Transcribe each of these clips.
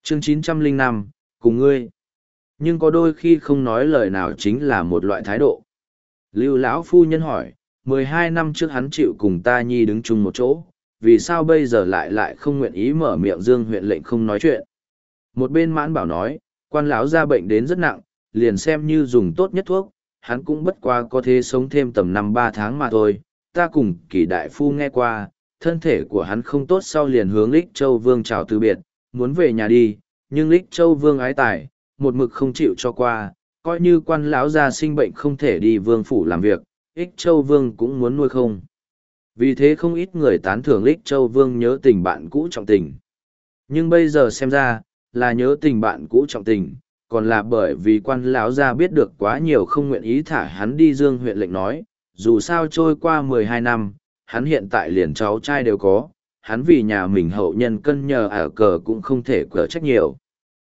Chương 905, cùng ngươi. Nhưng có đôi khi không nói lời nào chính là một loại thái độ. Lưu lão phu nhân hỏi, 12 năm trước hắn chịu cùng ta nhi đứng chung một chỗ, vì sao bây giờ lại không nguyện ý mở miệng Dương huyện lệnh không nói chuyện. Một bên Mãn Bảo nói, quan lão ra bệnh đến rất nặng, liền xem như dùng tốt nhất thuốc, hắn cũng bất quá có thể sống thêm tầm 5-3 tháng mà thôi. Ta cùng Kỷ đại phu nghe qua, thân thể của hắn không tốt sau liền hướng Lích Châu Vương chào từ biệt, muốn về nhà đi, nhưng Lích Châu Vương ái tài, một mực không chịu cho qua, coi như quan lão gia sinh bệnh không thể đi vương phủ làm việc, Lích Châu Vương cũng muốn nuôi không. Vì thế không ít người tán thưởng Lích Châu Vương nhớ tình bạn cũ trọng tình. Nhưng bây giờ xem ra, là nhớ tình bạn cũ trọng tình, còn là bởi vì quan lão gia biết được quá nhiều không nguyện ý thả hắn đi. Dương huyện lệnh nói, dù sao trôi qua 12 năm, hắn hiện tại liền cháu trai đều có, hắn vì nhà mình hậu nhân cân nhờ ở cờ cũng không thể cỡ trách nhiều.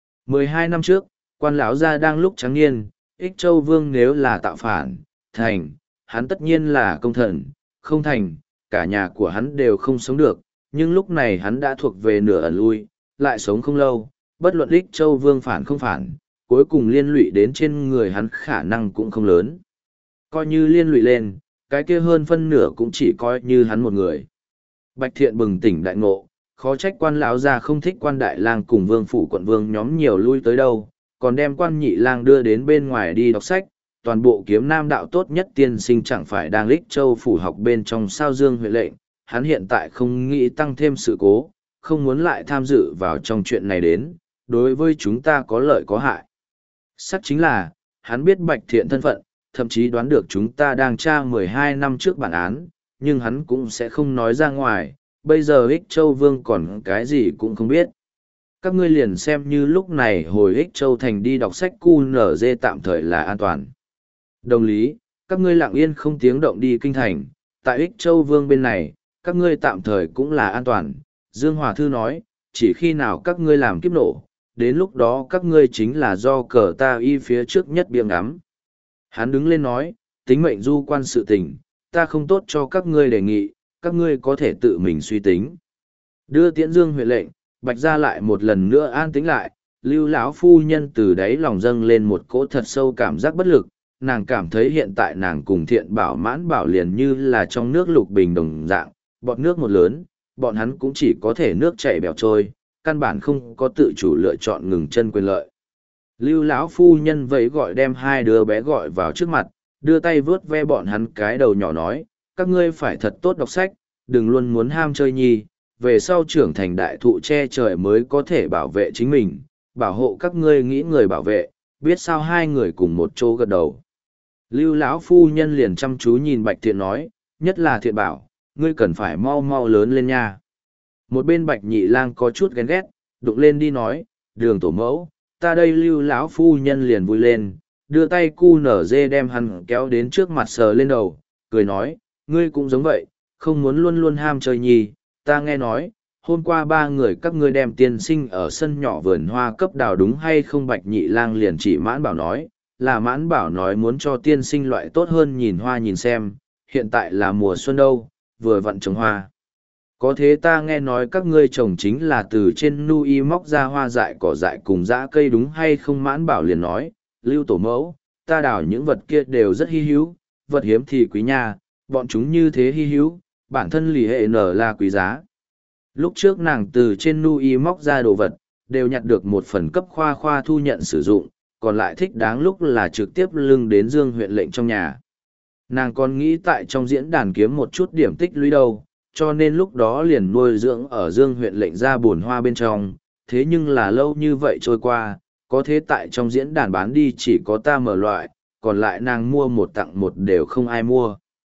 12 năm trước, quan lão gia đang lúc trắng niên, Ích Châu Vương nếu là tạo phản, thành, hắn tất nhiên là công thần, không thành, cả nhà của hắn đều không sống được, nhưng lúc này hắn đã thuộc về nửa ẩn lui, lại sống không lâu, bất luận Ích Châu Vương phản không phản, cuối cùng liên lụy đến trên người hắn khả năng cũng không lớn. Coi như liên lụy lên, cái kia hơn phân nửa cũng chỉ coi như hắn một người. Bạch Thiện bừng tỉnh đại ngộ, khó trách quan lão gia không thích quan đại lang cùng vương phủ quận vương nhóm nhiều lui tới đâu, còn đem quan nhị lang đưa đến bên ngoài đi đọc sách, toàn bộ kiếm nam đạo tốt nhất tiên sinh chẳng phải đang Lích Châu phủ học bên trong sao. Dương huyện lệnh, hắn hiện tại không nghĩ tăng thêm sự cố, không muốn lại tham dự vào trong chuyện này đến, đối với chúng ta có lợi có hại. Sắc chính là, hắn biết Bạch Thiện thân phận, thậm chí đoán được chúng ta đang tra 12 năm trước bản án, nhưng hắn cũng sẽ không nói ra ngoài, bây giờ Ích Châu Vương còn cái gì cũng không biết. Các ngươi liền xem như lúc này hồi Ích Châu Thành đi đọc sách QNZ tạm thời là an toàn. Đồng lý, các ngươi lặng yên không tiếng động đi kinh thành, tại Ích Châu Vương bên này, các ngươi tạm thời cũng là an toàn. Dương Hòa Thư nói, chỉ khi nào các ngươi làm kiếp nổ, đến lúc đó các ngươi chính là do cờ ta y phía trước nhất biếng ngắm. Hắn đứng lên nói, tính mệnh du quan sự tình, ta không tốt cho các ngươi đề nghị, các ngươi có thể tự mình suy tính. Đưa tiễn Dương huyện lệnh, Bạch gia lại một lần nữa an tĩnh lại. Lưu lão phu nhân từ đáy lòng dâng lên một cỗ thật sâu cảm giác bất lực, nàng cảm thấy hiện tại nàng cùng Thiện Bảo Mãn Bảo liền như là trong nước lục bình đồng dạng, bọt nước một lớn, bọn hắn cũng chỉ có thể nước chảy bèo trôi, căn bản không có tự chủ lựa chọn ngừng chân quyền lợi. Lưu lão phu nhân vẫy gọi đem hai đứa bé gọi vào trước mặt, đưa tay vớt ve bọn hắn cái đầu nhỏ nói, các ngươi phải thật tốt đọc sách, đừng luôn muốn ham chơi nhi, về sau trưởng thành đại thụ che trời mới có thể bảo vệ chính mình, bảo hộ các ngươi nghĩ người bảo vệ, biết sao. Hai người cùng một chỗ gật đầu. Lưu lão phu nhân liền chăm chú nhìn Bạch Thiện nói, nhất là Thiện Bảo, ngươi cần phải mau mau lớn lên nha. Một bên Bạch Nhị Lang có chút ghen ghét, đụng lên đi nói, Đường tổ mẫu, ta đây. Lưu lão phu nhân liền vui lên, đưa tay cu nở dê đem hắn kéo đến trước mặt sờ lên đầu, cười nói, ngươi cũng giống vậy, không muốn luôn luôn ham chơi nhi. Ta nghe nói, hôm qua ba người các ngươi đem tiên sinh ở sân nhỏ vườn hoa cấp đào đúng hay không? Bạch Nhị Lang liền chỉ Mãn Bảo nói, là Mãn Bảo nói muốn cho tiên sinh loại tốt hơn nhìn hoa nhìn xem, hiện tại là mùa xuân đâu, vừa vặn trồng hoa. Có thế ta nghe nói các ngươi trồng chính là từ trên nui móc ra hoa dại cỏ dại cùng dã cây đúng hay không? Mãn Bảo liền nói, Lưu tổ mẫu, ta đào những vật kia đều rất hy hữu, vật hiếm thì quý nha, bọn chúng như thế hy hữu, bản thân lì hệ nở là quý giá. Lúc trước nàng từ trên nui móc ra đồ vật, đều nhặt được một phần cấp khoa khoa thu nhận sử dụng, còn lại thích đáng lúc là trực tiếp lưng đến Dương huyện lệnh trong nhà. Nàng còn nghĩ tại trong diễn đàn kiếm một chút điểm tích lũy đâu, cho nên lúc đó liền nuôi dưỡng ở Dương huyện lệnh ra buồn hoa bên trong, thế nhưng là lâu như vậy trôi qua, có thế tại trong diễn đàn bán đi chỉ có ta mở loại, còn lại nàng mua một tặng một đều không ai mua.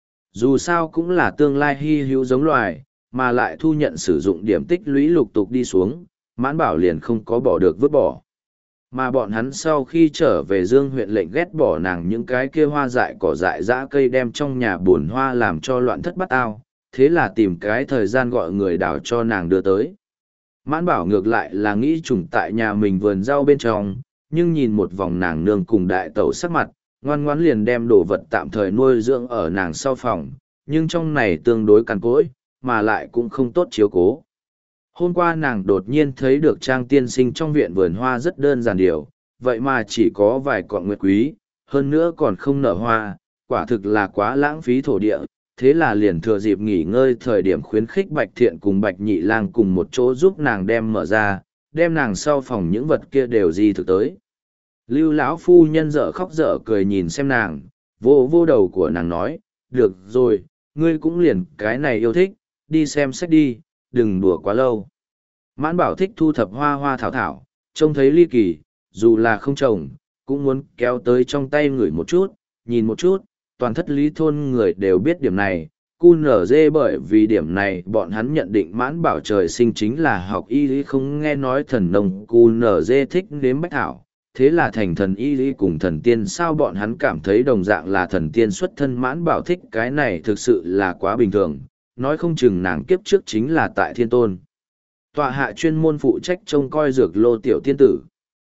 Dù sao cũng là tương lai hy hữu giống loài, mà lại thu nhận sử dụng điểm tích lũy lục tục đi xuống, Mãn Bảo liền không có bỏ được vứt bỏ. Mà bọn hắn sau khi trở về Dương huyện lệnh ghét bỏ nàng những cái kia hoa dại cỏ dại dã cây đem trong nhà buồn hoa làm cho loạn thất bát ao, thế là tìm cái thời gian gọi người đào cho nàng đưa tới. Mãn Bảo ngược lại là nghĩ trùng tại nhà mình vườn rau bên trong, nhưng nhìn một vòng nàng nương cùng đại tẩu sắc mặt, ngoan ngoãn liền đem đồ vật tạm thời nuôi dưỡng ở nàng sau phòng, nhưng trong này tương đối cằn cỗi, mà lại cũng không tốt chiếu cố. Hôm qua nàng đột nhiên thấy được Trang tiên sinh trong viện vườn hoa rất đơn giản điều, vậy mà chỉ có vài cọng nguyệt quý, hơn nữa còn không nở hoa, quả thực là quá lãng phí thổ địa. Thế là liền thừa dịp nghỉ ngơi thời điểm khuyến khích Bạch Thiện cùng Bạch Nhị Lang cùng một chỗ giúp nàng đem mở ra, đem nàng sau phòng những vật kia đều di thực tới. Lưu lão phu nhân dở khóc dở cười nhìn xem nàng, vô vô đầu của nàng nói, được rồi, ngươi cũng liền cái này yêu thích, đi xem sách đi, đừng đùa quá lâu. Mãn Bảo thích thu thập hoa hoa thảo thảo, trông thấy ly kỳ, dù là không trồng, cũng muốn kéo tới trong tay ngửi một chút, nhìn một chút, toàn thất lý thôn người đều biết điểm này. Cu nở dê bởi vì điểm này bọn hắn nhận định Mãn Bảo trời sinh chính là học y lý, không nghe nói thần nông. Cu nở dê thích nếm bách thảo, thế là thành thần y lý cùng thần tiên, sao bọn hắn cảm thấy đồng dạng là thần tiên xuất thân. Mãn Bảo thích cái này thực sự là quá bình thường, nói không chừng nàng kiếp trước chính là tại thiên tôn tọa hạ chuyên môn phụ trách trông coi dược lô tiểu tiên tử.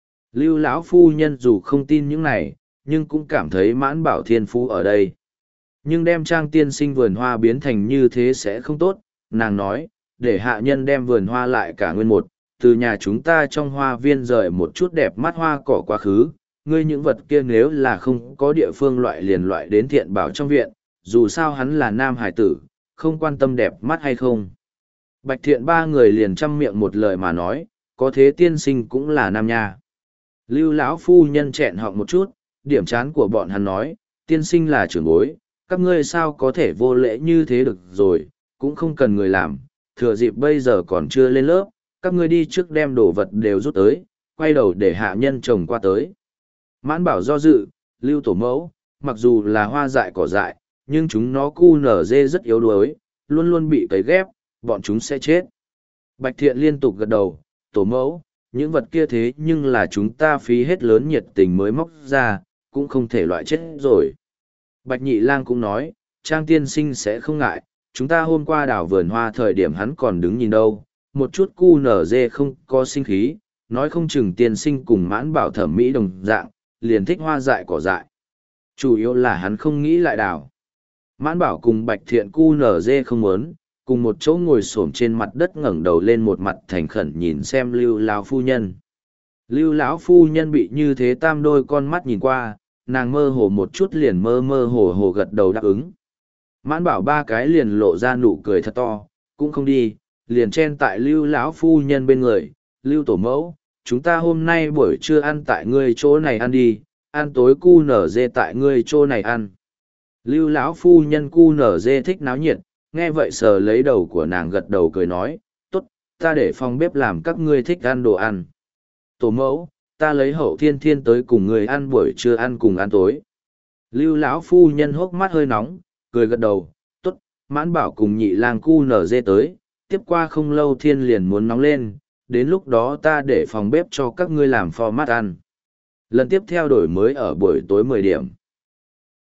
Lưu lão phu nhân dù không tin những này, nhưng cũng cảm thấy Mãn Bảo thiên phú ở đây. Nhưng đem Trang tiên sinh vườn hoa biến thành như thế sẽ không tốt, nàng nói, để hạ nhân đem vườn hoa lại cả nguyên một, từ nhà chúng ta trong hoa viên rời một chút đẹp mắt hoa cỏ quá khứ, ngươi những vật kia nếu là không có địa phương loại liền loại đến Thiện Bảo trong viện, dù sao hắn là nam hải tử, không quan tâm đẹp mắt hay không. Bạch Thiện ba người liền chăm miệng một lời mà nói, có thế tiên sinh cũng là nam nha. Lưu lão phu nhân chẹn họng một chút, điểm chán của bọn hắn nói, tiên sinh là trưởng bối, các ngươi sao có thể vô lễ như thế được rồi, cũng không cần người làm, thừa dịp bây giờ còn chưa lên lớp, các ngươi đi trước đem đồ vật đều rút tới, quay đầu để hạ nhân chồng qua tới. Mãn Bảo do dự, Lưu tổ mẫu, mặc dù là hoa dại cỏ dại, nhưng chúng nó cu nở dê rất yếu đuối, luôn luôn bị cấy ghép, bọn chúng sẽ chết. Bạch Thiện liên tục gật đầu, tổ mẫu, những vật kia thế nhưng là chúng ta phí hết lớn nhiệt tình mới móc ra, cũng không thể loại chết rồi. Bạch Nhị Lang cũng nói, Trang tiên sinh sẽ không ngại, chúng ta hôm qua đào vườn hoa thời điểm hắn còn đứng nhìn đâu, một chút cu nở dê không có sinh khí, nói không chừng tiên sinh cùng Mãn Bảo thẩm mỹ đồng dạng, liền thích hoa dại cỏ dại. Chủ yếu là hắn không nghĩ lại đào. Mãn Bảo cùng Bạch Thiện cu nở dê không muốn, cùng một chỗ ngồi xổm trên mặt đất ngẩng đầu lên một mặt thành khẩn nhìn xem Lưu lão phu nhân. Lưu lão phu nhân bị như thế tam đôi con mắt nhìn qua, nàng mơ hồ một chút liền mơ mơ hồ hồ gật đầu đáp ứng. Mãn Bảo ba cái liền lộ ra nụ cười thật to, cũng không đi, liền chen tại Lưu lão phu nhân bên người. Lưu tổ mẫu, chúng ta hôm nay buổi trưa ăn tại ngươi chỗ này ăn đi, ăn tối cu nở dê tại ngươi chỗ này ăn. Lưu lão phu nhân cu nở dê thích náo nhiệt, nghe vậy sờ lấy đầu của nàng gật đầu cười nói, tốt, ta để phòng bếp làm các ngươi thích ăn đồ ăn. Tổ mẫu, ta lấy Hậu Thiên Thiên tới cùng người ăn buổi trưa ăn cùng ăn tối. Lưu lão phu nhân hốc mắt hơi nóng, cười gật đầu, tốt, Mãn Bảo cùng Nhị Lang cu nở dê tới, tiếp qua không lâu thiên liền muốn nóng lên, đến lúc đó ta để phòng bếp cho các ngươi làm format ăn. Lần tiếp theo đổi mới ở buổi tối 10 điểm.